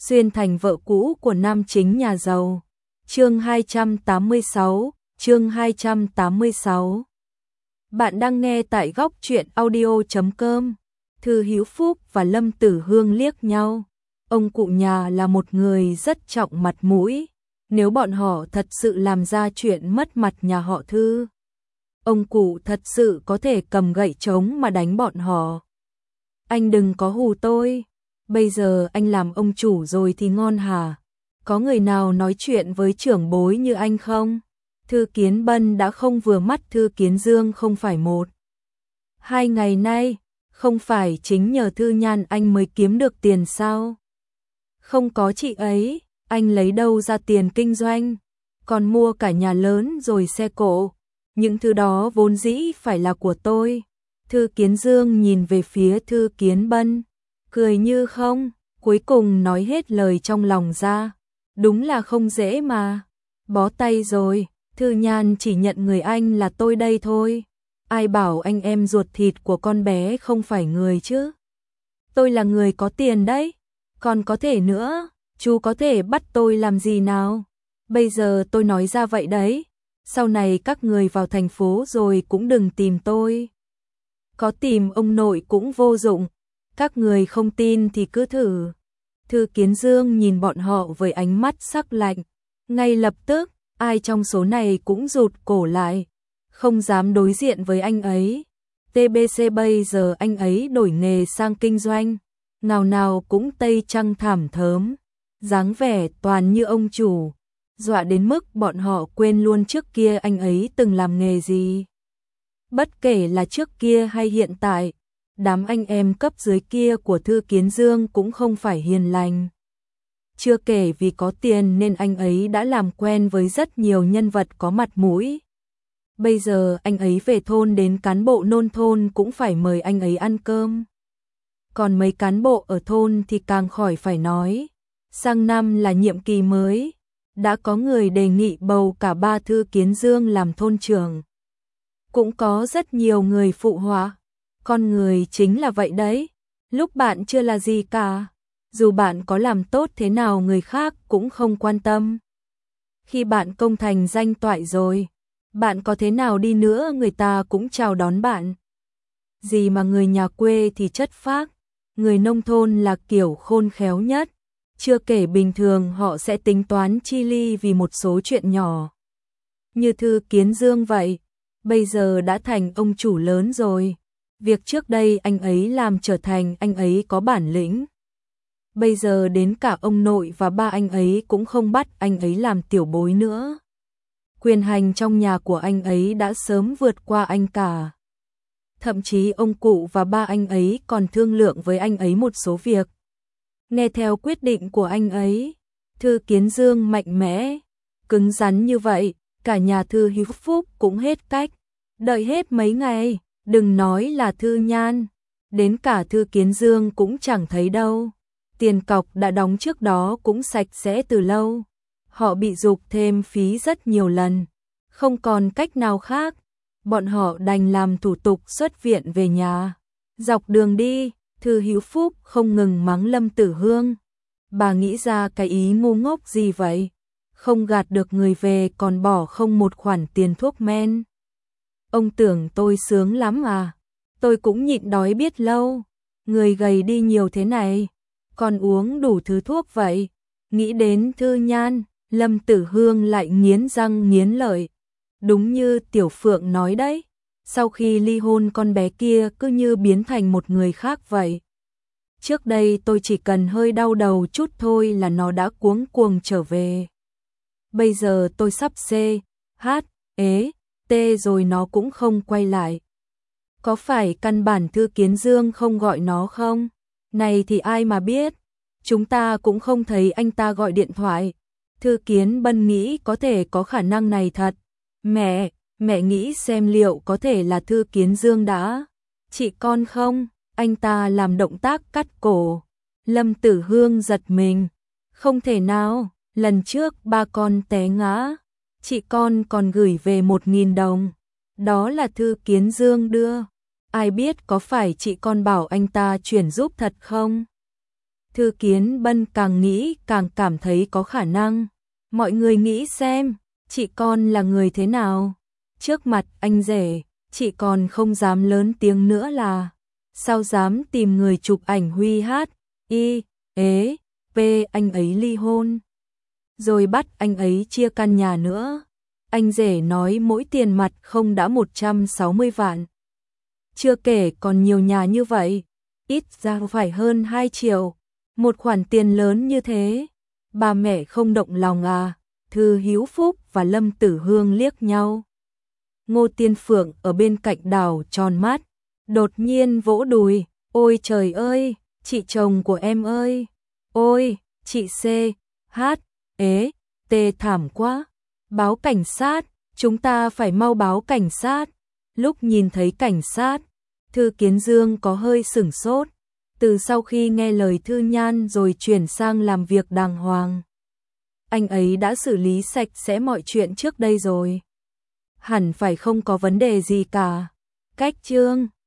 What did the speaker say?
xuyên thành vợ cũ của nam chính nhà giàu. Chương 286. Bạn đang nghe tại góc truyện audio.com. Thư Hữu Phúc và Lâm Tử Hương liếc nhau. Ông cụ nhà là một người rất trọng mặt mũi. Nếu bọn họ thật sự làm ra chuyện mất mặt nhà họ Thư, ông cụ thật sự có thể cầm gậy trống mà đánh bọn họ. Anh đừng có hù tôi. Bây giờ anh làm ông chủ rồi thì ngon hả? Có người nào nói chuyện với trưởng bối như anh không? Thư Kiến Bân đã không vừa mắt Thư Kiến Dương không phải 1-2 ngày nay, không phải chính nhờ Thư Nhan anh mới kiếm được tiền sao? Không có chị ấy, anh lấy đâu ra tiền kinh doanh? Còn mua cả nhà lớn rồi xe cộ. Những thứ đó vốn dĩ phải là của tôi. Thư Kiến Dương nhìn về phía Thư Kiến Bân, cười như không, cuối cùng nói hết lời trong lòng ra. Đúng là không dễ mà. Bó tay rồi, Thư Nhan chỉ nhận người anh là tôi đây thôi. Ai bảo anh em ruột thịt của con bé không phải người chứ? Tôi là người có tiền đấy. Còn có thể nữa, chú có thể bắt tôi làm gì nào? Bây giờ tôi nói ra vậy đấy. Sau này các người vào thành phố rồi cũng đừng tìm tôi. Có tìm ông nội cũng vô dụng. Các người không tin thì cứ thử. Thư Kiến Dương nhìn bọn họ với ánh mắt sắc lạnh. Ngay lập tức, ai trong số này cũng rụt cổ lại. Không dám đối diện với anh ấy. TBC bây giờ anh ấy đổi nghề sang kinh doanh. Nào nào cũng tây trăng thảm thớm. Dáng vẻ toàn như ông chủ. Dọa đến mức bọn họ quên luôn trước kia anh ấy từng làm nghề gì. Bất kể là trước kia hay hiện tại, đám anh em cấp dưới kia của Thư Kiến Dương cũng không phải hiền lành. Chưa kể vì có tiền nên anh ấy đã làm quen với rất nhiều nhân vật có mặt mũi. Bây giờ anh ấy về thôn đến cán bộ nông thôn cũng phải mời anh ấy ăn cơm. Còn mấy cán bộ ở thôn thì càng khỏi phải nói. Sang năm là nhiệm kỳ mới, đã có người đề nghị bầu cả ba Thư Kiến Dương làm thôn trưởng. Cũng có rất nhiều người phụ họa. Con người chính là vậy đấy. Lúc bạn chưa là gì cả, dù bạn có làm tốt thế nào người khác cũng không quan tâm. Khi bạn công thành danh toại rồi, bạn có thế nào đi nữa người ta cũng chào đón bạn. Gì mà người nhà quê thì chất phác, người nông thôn là kiểu khôn khéo nhất. Chưa kể bình thường họ sẽ tính toán chi ly vì một số chuyện nhỏ. Như Thư Kiến Dương vậy, bây giờ đã thành ông chủ lớn rồi. Việc trước đây anh ấy làm trở thành anh ấy có bản lĩnh. Bây giờ đến cả ông nội và ba anh ấy cũng không bắt anh ấy làm tiểu bối nữa. Quyền hành trong nhà của anh ấy đã sớm vượt qua anh cả. Thậm chí ông cụ và ba anh ấy còn thương lượng với anh ấy một số việc. Nghe theo quyết định của anh ấy, Thư Kiến Dương mạnh mẽ, cứng rắn như vậy, cả nhà Thư Hữu Phúc cũng hết cách. Đợi hết mấy ngày, đừng nói là Thư Nhan, đến cả Thư Kiến Dương cũng chẳng thấy đâu. Tiền cọc đã đóng trước đó cũng sạch sẽ từ lâu. Họ bị giục thêm phí rất nhiều lần, không còn cách nào khác. Bọn họ đành làm thủ tục xuất viện về nhà. Dọc đường đi, Thư Hữu Phúc không ngừng mắng Lâm Tử Hương. Bà nghĩ ra cái ý ngu ngốc gì vậy? Không gạt được người về còn bỏ không một khoản tiền thuốc men. Ông tưởng tôi sướng lắm à? Tôi cũng nhịn đói biết lâu. Người gầy đi nhiều thế này, còn uống đủ thứ thuốc vậy. Nghĩ đến Thư Nhan, Lâm Tử Hương lại nghiến răng nghiến lợi. Đúng như Tiểu Phượng nói đấy, sau khi ly hôn con bé kia cứ như biến thành một người khác vậy. Trước đây tôi chỉ cần hơi đau đầu chút thôi là nó đã cuống cuồng trở về. Bây giờ tôi sắp CHT rồi nó cũng không quay lại. Có phải căn bản Thư Kiến Dương không gọi nó không? Này thì ai mà biết. Chúng ta cũng không thấy anh ta gọi điện thoại. Thư Kiến Bân nghĩ có thể có khả năng này thật. Mẹ nghĩ xem liệu có thể là Thư Kiến Dương đã. Chị con không? Anh ta làm động tác cắt cổ. Lâm Tử Hương giật mình. Không thể nào, lần trước ba con té ngã. Chị con còn gửi về 1.000 đồng. Đó là Thư Kiến Dương đưa. Ai biết có phải chị con bảo anh ta chuyển giúp thật không? Thư Kiến Bân càng nghĩ càng cảm thấy có khả năng. Mọi người nghĩ xem, chị con là người thế nào? Trước mặt anh rể, chị còn không dám lớn tiếng nữa là, sao dám tìm người chụp ảnh Huy hát, y, ế, p anh ấy ly hôn. Rồi bắt anh ấy chia căn nhà nữa. Anh rể nói mỗi tiền mặt không đã 160 vạn. Chưa kể còn nhiều nhà như vậy, ít ra phải hơn 2 triệu. Một khoản tiền lớn như thế, bà mẹ không động lòng à? Thư Hiếu Phúc và Lâm Tử Hương liếc nhau. Ngô Tiên Phượng ở bên cạnh đảo tròn mắt, đột nhiên vỗ đùi, ôi trời ơi, chị chồng của em ơi, ôi, chị C, H, ế, tê thảm quá, báo cảnh sát, chúng ta phải mau báo cảnh sát. Lúc nhìn thấy cảnh sát, Thư Kiến Dương có hơi sửng sốt, từ sau khi nghe lời Thư Nhan rồi chuyển sang làm việc đàng hoàng. Anh ấy đã xử lý sạch sẽ mọi chuyện trước đây rồi. Hẳn phải không có vấn đề gì cả. Cách chương